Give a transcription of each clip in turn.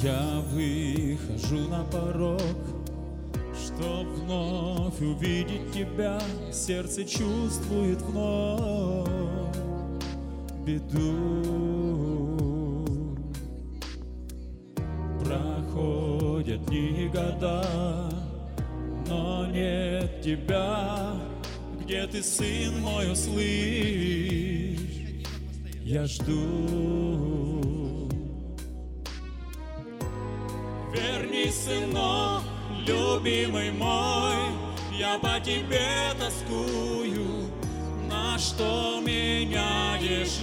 Я выхожу на порог, чтоб вновь увидеть тебя. Сердце чувствует вновь беду. Проходят дни и года, но нет тебя. Где ты, сын мой, услышь? Я жду. Вернись, сынок, любимый мой, я по тебе тоскую. На что меняешь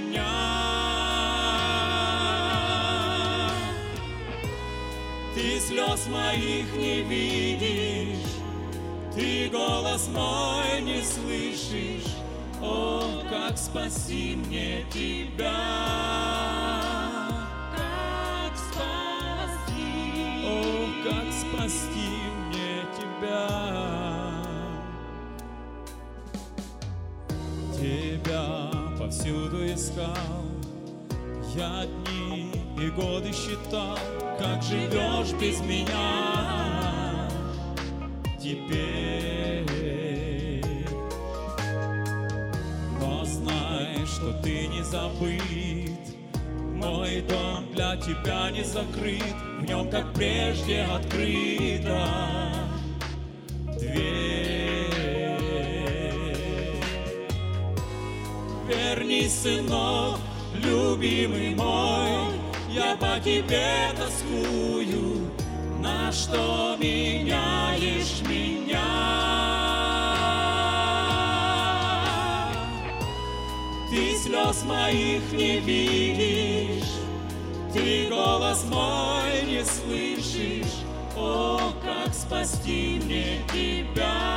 меня? Ты слез моих не видишь, ты голос мой не слышишь. О, как спаси мне тебя! Как спасти мне тебя? Тебя повсюду искал, я дни и годы считал. Как живешь без меня теперь? Но знай, что ты не забыт. Мой дом для тебя не закрыт, в нем, как прежде, открыта дверь. Вернись, сынок, любимый мой, я по тебе тоскую. На что меняешь меня? Ты слез моих не видишь, ты голос мой не слышишь. О, как спасти мне тебя?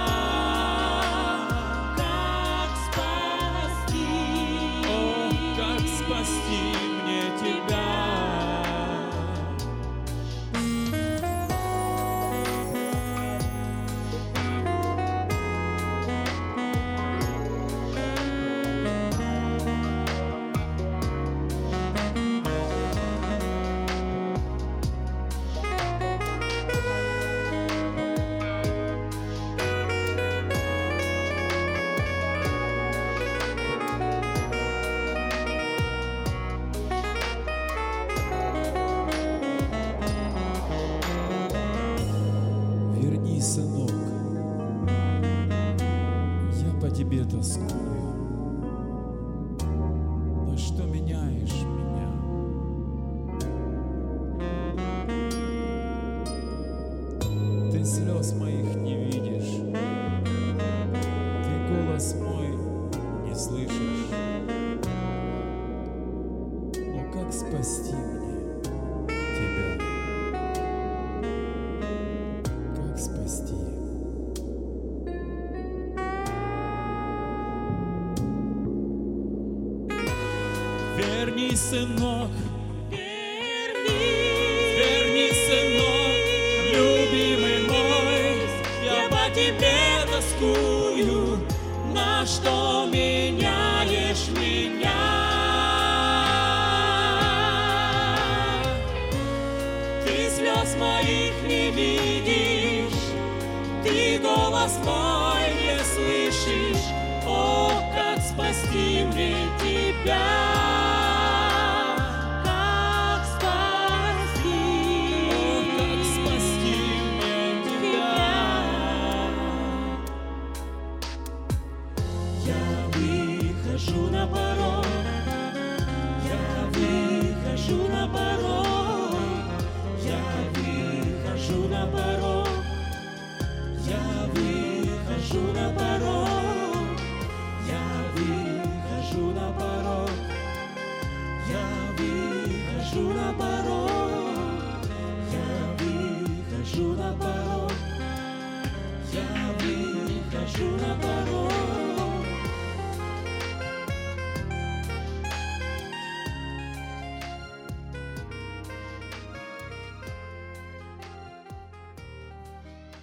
Как спасти? О, как спасти мне тебя? Сынок, я по тебе тоскую. На что меняешь меня? Ты слез моих не видишь, ты голос мой не слышишь. О, как спасти мне тебя? Спасти. Вернись, сынок, вернись, сынок, любимый мой, я по тебе тоскую. На что меняешь меня? Ты слез моих не видишь, ты голос мой не слышишь. О, как спасти мне тебя? Как спасти? О, как спасти мне тебя? Я выхожу на порог, я выхожу на порог, я выхожу на порог. Я выхожу на порог, я выхожу на порог, я выхожу на порог, я выхожу на порог, я выхожу на порог.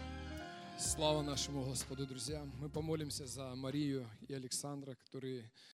Слава нашему Господу, друзья! Мы помолимся за Марию и Александра, которые